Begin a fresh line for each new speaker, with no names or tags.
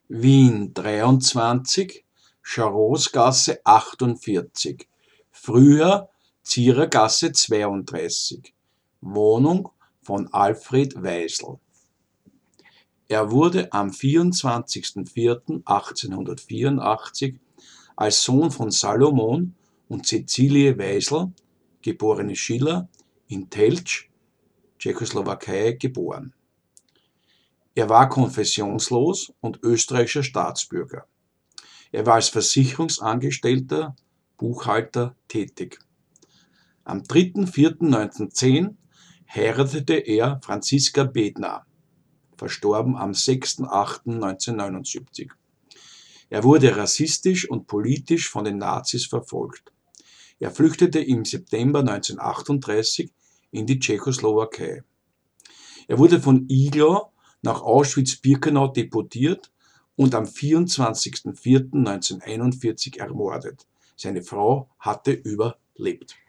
Wien 23, Charosgasse 48, früher Zierergasse 32, Wohnung von Alfred Weisel. Er wurde am 24.04.1884 als Sohn von Salomon und Cäcilie Weisel, geborene Schiller, in Telč, Tschechoslowakei, geboren. Er war konfessionslos und österreichischer Staatsbürger. Er war als Versicherungsangestellter, Buchhalter tätig. Am 3.4.1910 heiratete er Franziska Bednar, verstorben am 6.8.1979. Er wurde rassistisch und politisch von den Nazis verfolgt. Er flüchtete im September 1938 in die Tschechoslowakei. Er wurde von Iglau nach Auschwitz-Birkenau deportiert und am 24.04.1941 ermordet. Seine Frau hatte überlebt.